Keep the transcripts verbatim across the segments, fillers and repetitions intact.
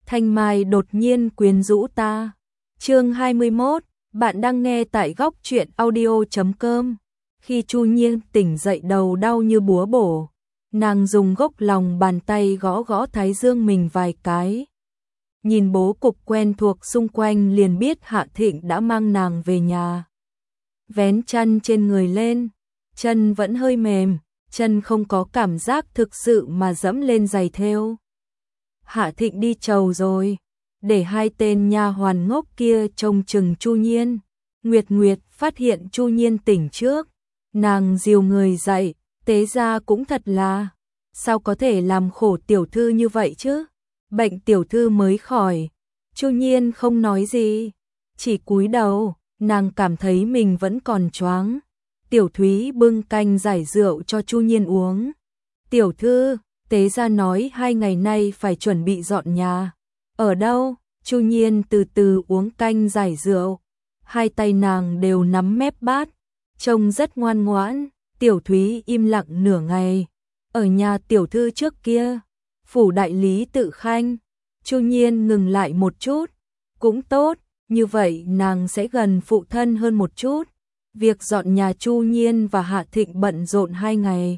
Thanh Mai đột nhiên quyến rũ ta. Chương hai mươi mốt, bạn đang nghe tại góc truyện audio chấm com. Khi Chu Nhiên tỉnh dậy đầu đau như búa bổ, nàng dùng gốc lòng bàn tay gõ gõ thái dương mình vài cái. Nhìn bố cục quen thuộc xung quanh liền biết Hạ Thịnh đã mang nàng về nhà. Vén chăn trên người lên, chân vẫn hơi mềm, chân không có cảm giác thực sự mà dẫm lên giày thêu. Hạ Thịnh đi chầu rồi, để hai tên nha hoàn ngốc kia trông chừng Chu Nhiên. Nguyệt Nguyệt phát hiện Chu Nhiên tỉnh trước, nàng dìu người dậy, tế ra cũng thật là, sao có thể làm khổ tiểu thư như vậy chứ? Bệnh tiểu thư mới khỏi. Chu Nhiên không nói gì, chỉ cúi đầu, nàng cảm thấy mình vẫn còn choáng. Tiểu Thúy bưng canh giải rượu cho Chu Nhiên uống. Tiểu thư, tế gia nói hai ngày nay phải chuẩn bị dọn nhà. Ở đâu? Chu Nhiên từ từ uống canh giải rượu. Hai tay nàng đều nắm mép bát, trông rất ngoan ngoãn. Tiểu Thúy im lặng nửa ngày. Ở nhà tiểu thư trước kia, phủ đại lý Tự Khanh. Chu Nhiên ngừng lại một chút. Cũng tốt, như vậy nàng sẽ gần phụ thân hơn một chút. Việc dọn nhà Chu Nhiên và Hạ Thịnh bận rộn hai ngày.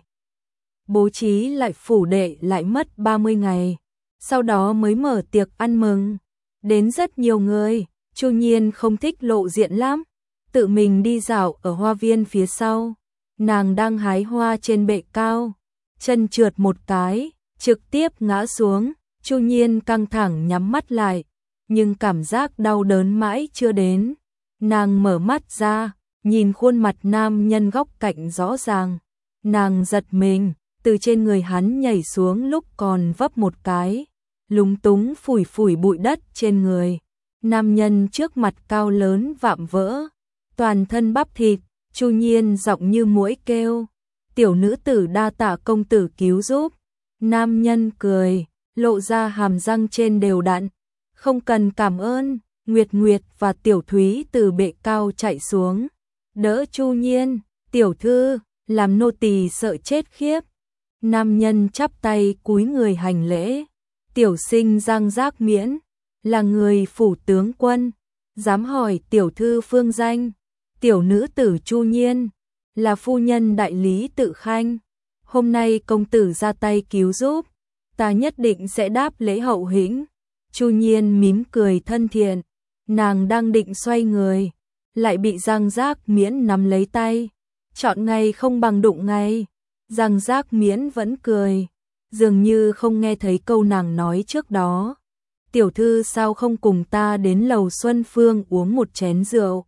Bố trí lại phủ đệ lại mất ba mươi ngày. Sau đó mới mở tiệc ăn mừng. Đến rất nhiều người. Chu Nhiên không thích lộ diện lắm. Tự mình đi dạo ở hoa viên phía sau. Nàng đang hái hoa trên bệ cao. Chân trượt một cái, trực tiếp ngã xuống. Chu Nhiên căng thẳng nhắm mắt lại. Nhưng cảm giác đau đớn mãi chưa đến. Nàng mở mắt ra, nhìn khuôn mặt nam nhân góc cạnh rõ ràng. Nàng giật mình, từ trên người hắn nhảy xuống lúc còn vấp một cái. Lúng túng phủi phủi bụi đất trên người. Nam nhân trước mặt cao lớn vạm vỡ, toàn thân bắp thịt. Chu Nhiên giọng như muỗi kêu. Tiểu nữ tử đa tạ công tử cứu giúp. Nam nhân cười, lộ ra hàm răng trên đều đặn. Không cần cảm ơn. Nguyệt Nguyệt và Tiểu Thúy từ bệ cao chạy xuống, đỡ Chu Nhiên. Tiểu thư, làm nô tỳ sợ chết khiếp. Nam nhân chắp tay cúi người hành lễ. Tiểu sinh Giang Giác Miễn, là người phủ tướng quân, dám hỏi tiểu thư phương danh. Tiểu nữ tử Chu Nhiên, là phu nhân đại lý Tự Khanh. Hôm nay công tử ra tay cứu giúp, ta nhất định sẽ đáp lễ hậu hĩnh. Chu Nhiên mím cười thân thiện, nàng đang định xoay người, lại bị Giang Giác Miễn nắm lấy tay. Chọn ngày không bằng đụng ngày. Giang Giác Miễn vẫn cười, dường như không nghe thấy câu nàng nói trước đó. Tiểu thư sao không cùng ta đến lầu Xuân Phương uống một chén rượu?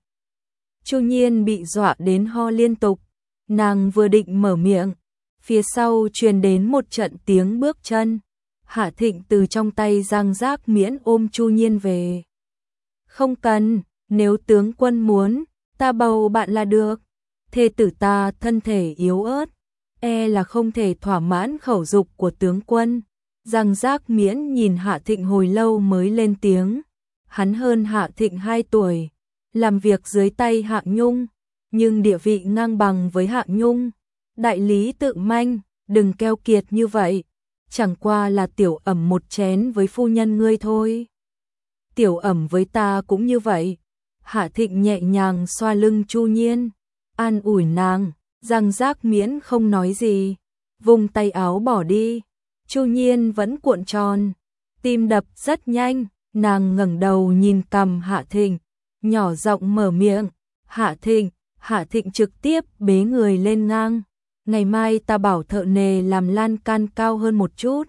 Chu Nhiên bị dọa đến ho liên tục, nàng vừa định mở miệng, phía sau truyền đến một trận tiếng bước chân. Hạ Thịnh từ trong tay Giang Giác Miễn ôm Chu Nhiên về. Không cần, nếu tướng quân muốn, ta bầu bạn là được. Thê tử ta thân thể yếu ớt, e là không thể thỏa mãn khẩu dục của tướng quân. Giang Giác Miễn nhìn Hạ Thịnh hồi lâu mới lên tiếng. Hắn hơn Hạ Thịnh hai tuổi, làm việc dưới tay Hạng Nhung, nhưng địa vị ngang bằng với Hạng Nhung. Đại lý Tự Manh, đừng keo kiệt như vậy, chẳng qua là tiểu ẩm một chén với phu nhân ngươi thôi. Tiểu ẩm với ta cũng như vậy. Hạ Thịnh nhẹ nhàng xoa lưng Chu Nhiên, an ủi nàng. Giang Giác Miễn không nói gì, vùng tay áo bỏ đi. Chu Nhiên vẫn cuộn tròn, tim đập rất nhanh. Nàng ngẩng đầu nhìn cằm Hạ Thịnh, nhỏ giọng mở miệng. Hạ Thịnh. Hạ Thịnh trực tiếp bế người lên ngang. Ngày mai ta bảo thợ nề làm lan can cao hơn một chút,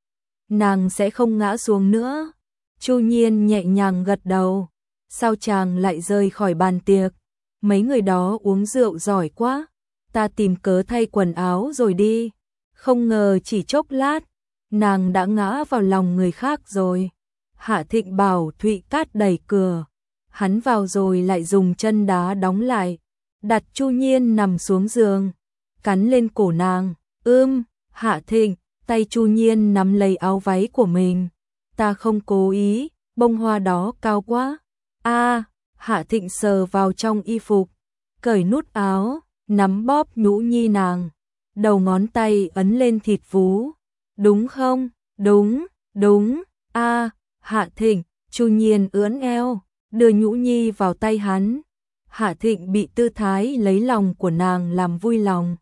nàng sẽ không ngã xuống nữa. Chu Nhiên nhẹ nhàng gật đầu. Sao chàng lại rời khỏi bàn tiệc? Mấy người đó uống rượu giỏi quá, ta tìm cớ thay quần áo rồi đi. Không ngờ chỉ chốc lát, nàng đã ngã vào lòng người khác rồi. Hạ Thịnh bảo Thụy Cát đẩy cửa, hắn vào rồi lại dùng chân đá đóng lại, đặt Chu Nhiên nằm xuống giường, cắn lên cổ nàng. Ưm, Hạ Thịnh, tay Chu Nhiên nắm lấy áo váy của mình. Ta không cố ý, bông hoa đó cao quá. A, à, Hạ Thịnh sờ vào trong y phục, cởi nút áo, nắm bóp nhũ nhi nàng, đầu ngón tay ấn lên thịt vú. Đúng không? Đúng, đúng. A, à, Hạ Thịnh, Chu Nhiên ưỡn eo, đưa nhũ nhi vào tay hắn. Hạ Thịnh bị tư thái lấy lòng của nàng làm vui lòng.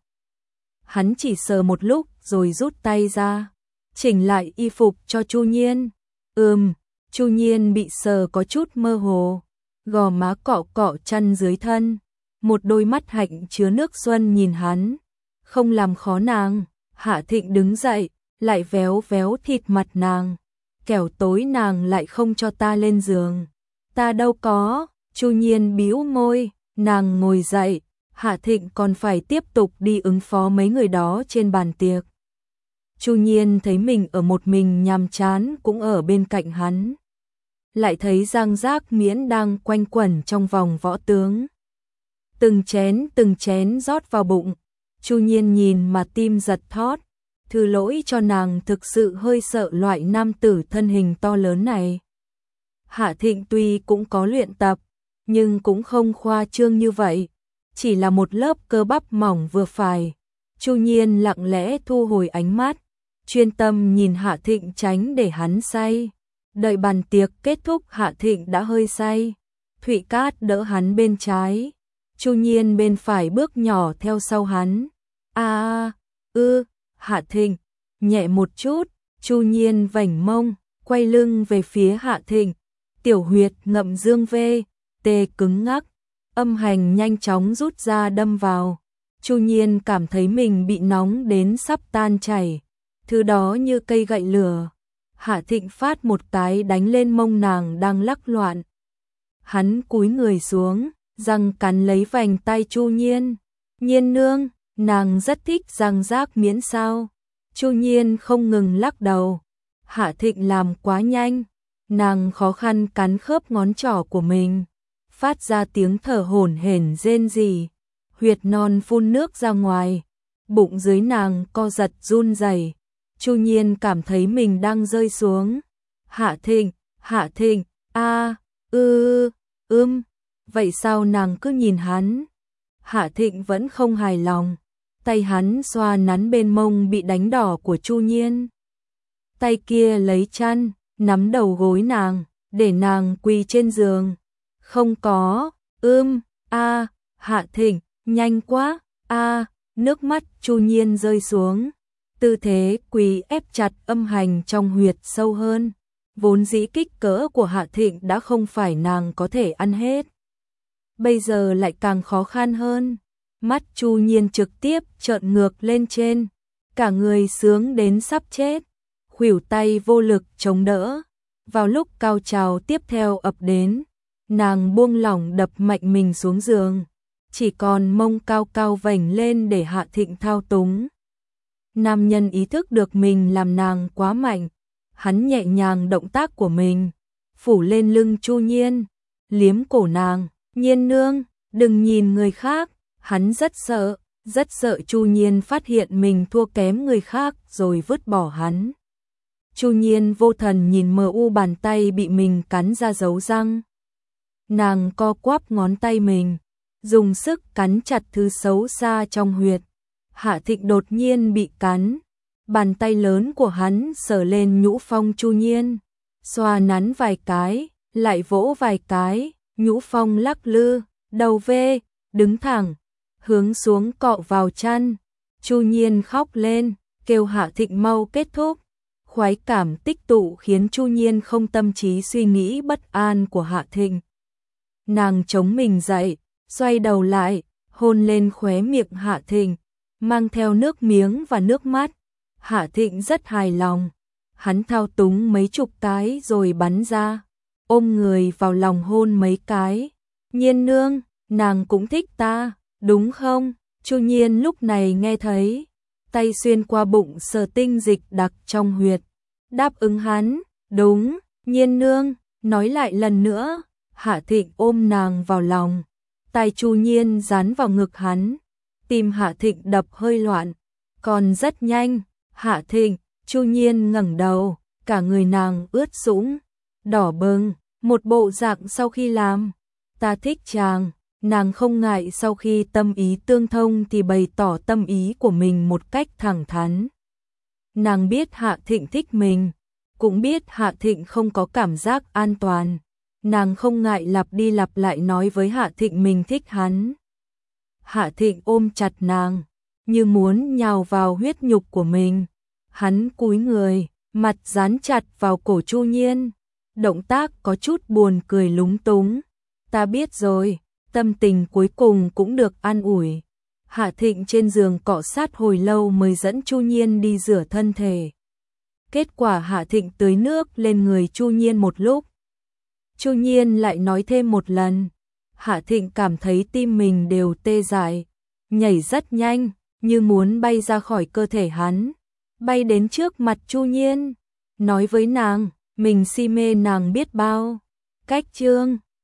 Hắn chỉ sờ một lúc rồi rút tay ra, chỉnh lại y phục cho Chu Nhiên. Ừm, Chu Nhiên bị sờ có chút mơ hồ, gò má cọ cọ chân dưới thân, một đôi mắt hạnh chứa nước xuân nhìn hắn, không làm khó nàng. Hạ Thịnh đứng dậy, lại véo véo thịt mặt nàng, kẻo tối nàng lại không cho ta lên giường. Ta đâu có, Chu Nhiên bĩu môi, nàng ngồi dậy, Hạ Thịnh còn phải tiếp tục đi ứng phó mấy người đó trên bàn tiệc. Chu Nhiên thấy mình ở một mình nhàm chán cũng ở bên cạnh hắn. Lại thấy Giang Giác Miễn đang quanh quẩn trong vòng võ tướng. Từng chén từng chén rót vào bụng, Chu Nhiên nhìn mà tim giật thót, thứ lỗi cho nàng thực sự hơi sợ loại nam tử thân hình to lớn này. Hạ Thịnh tuy cũng có luyện tập, nhưng cũng không khoa trương như vậy, chỉ là một lớp cơ bắp mỏng vừa phải. Chu Nhiên lặng lẽ thu hồi ánh mắt, chuyên tâm nhìn Hạ Thịnh tránh để hắn say. Đợi bàn tiệc kết thúc Hạ Thịnh đã hơi say. Thụy Cát đỡ hắn bên trái, Chu Nhiên bên phải bước nhỏ theo sau hắn. A, ư, Hạ Thịnh, nhẹ một chút, Chu Nhiên vảnh mông, quay lưng về phía Hạ Thịnh. Tiểu huyệt ngậm dương vê, tê cứng ngắc, âm hành nhanh chóng rút ra đâm vào. Chu Nhiên cảm thấy mình bị nóng đến sắp tan chảy, thứ đó như cây gậy lửa. Hạ Thịnh phát một cái đánh lên mông nàng đang lắc loạn. Hắn cúi người xuống, răng cắn lấy vành tay Chu Nhiên. Nhiên nương, nàng rất thích Giang Giác Miễn sao? Chu Nhiên không ngừng lắc đầu. Hạ Thịnh làm quá nhanh, nàng khó khăn cắn khớp ngón trỏ của mình, phát ra tiếng thở hổn hển rên rỉ, huyệt non phun nước ra ngoài, bụng dưới nàng co giật run rẩy. Chu Nhiên cảm thấy mình đang rơi xuống. Hạ Thịnh, Hạ Thịnh, a, ư, ưm, vậy sao nàng cứ nhìn hắn? Hạ Thịnh vẫn không hài lòng, tay hắn xoa nắn bên mông bị đánh đỏ của Chu Nhiên. Tay kia lấy chăn, nắm đầu gối nàng, để nàng quỳ trên giường. Không có, ưm, a, Hạ Thịnh, nhanh quá, a, nước mắt Chu Nhiên rơi xuống. Tư thế quỳ ép chặt âm hành trong huyệt sâu hơn, vốn dĩ kích cỡ của Hạ Thịnh đã không phải nàng có thể ăn hết. Bây giờ lại càng khó khăn hơn, mắt Chu Nhiên trực tiếp trợn ngược lên trên, cả người sướng đến sắp chết, khuỷu tay vô lực chống đỡ. Vào lúc cao trào tiếp theo ập đến, nàng buông lỏng đập mạnh mình xuống giường, chỉ còn mông cao cao vểnh lên để Hạ Thịnh thao túng. Nam nhân ý thức được mình làm nàng quá mạnh, hắn nhẹ nhàng động tác của mình, phủ lên lưng Chu Nhiên, liếm cổ nàng. Nhiên nương, đừng nhìn người khác. Hắn rất sợ, rất sợ Chu Nhiên phát hiện mình thua kém người khác rồi vứt bỏ hắn. Chu Nhiên vô thần nhìn mờ u bàn tay bị mình cắn ra dấu răng. Nàng co quắp ngón tay mình, dùng sức cắn chặt thứ xấu xa trong huyệt. Hạ Thịnh đột nhiên bị cắn, bàn tay lớn của hắn sờ lên nhũ phong Chu Nhiên, xoa nắn vài cái, lại vỗ vài cái, nhũ phong lắc lư, đầu vê, đứng thẳng, hướng xuống cọ vào chăn. Chu Nhiên khóc lên, kêu Hạ Thịnh mau kết thúc. Khoái cảm tích tụ khiến Chu Nhiên không tâm trí suy nghĩ bất an của Hạ Thịnh. Nàng chống mình dậy, xoay đầu lại, hôn lên khóe miệng Hạ Thịnh, mang theo nước miếng và nước mắt. Hạ Thịnh rất hài lòng, hắn thao túng mấy chục cái rồi bắn ra, ôm người vào lòng hôn mấy cái. Nhiên nương, nàng cũng thích ta, đúng không? Chu Nhiên lúc này nghe thấy, tay xuyên qua bụng sờ tinh dịch đặc trong huyệt, đáp ứng hắn, đúng. Nhiên nương, nói lại lần nữa. Hạ Thịnh ôm nàng vào lòng, tay Chu Nhiên dán vào ngực hắn, tim Hạ Thịnh đập hơi loạn, còn rất nhanh. Hạ Thịnh, Chu Nhiên ngẩng đầu, cả người nàng ướt sũng, đỏ bừng, một bộ dạng sau khi làm ta thích chàng. Nàng không ngại sau khi tâm ý tương thông thì bày tỏ tâm ý của mình một cách thẳng thắn. Nàng biết Hạ Thịnh thích mình, cũng biết Hạ Thịnh không có cảm giác an toàn. Nàng không ngại lặp đi lặp lại nói với Hạ Thịnh mình thích hắn. Hạ Thịnh ôm chặt nàng, như muốn nhào vào huyết nhục của mình. Hắn cúi người, mặt dán chặt vào cổ Chu Nhiên. Động tác có chút buồn cười lúng túng. Ta biết rồi, tâm tình cuối cùng cũng được an ủi. Hạ Thịnh trên giường cọ sát hồi lâu mới dẫn Chu Nhiên đi rửa thân thể. Kết quả Hạ Thịnh tưới nước lên người Chu Nhiên một lúc. Chu Nhiên lại nói thêm một lần. Hạ Thịnh cảm thấy tim mình đều tê dại, nhảy rất nhanh, như muốn bay ra khỏi cơ thể hắn, bay đến trước mặt Chu Nhiên, nói với nàng, mình si mê nàng biết bao. Cách chương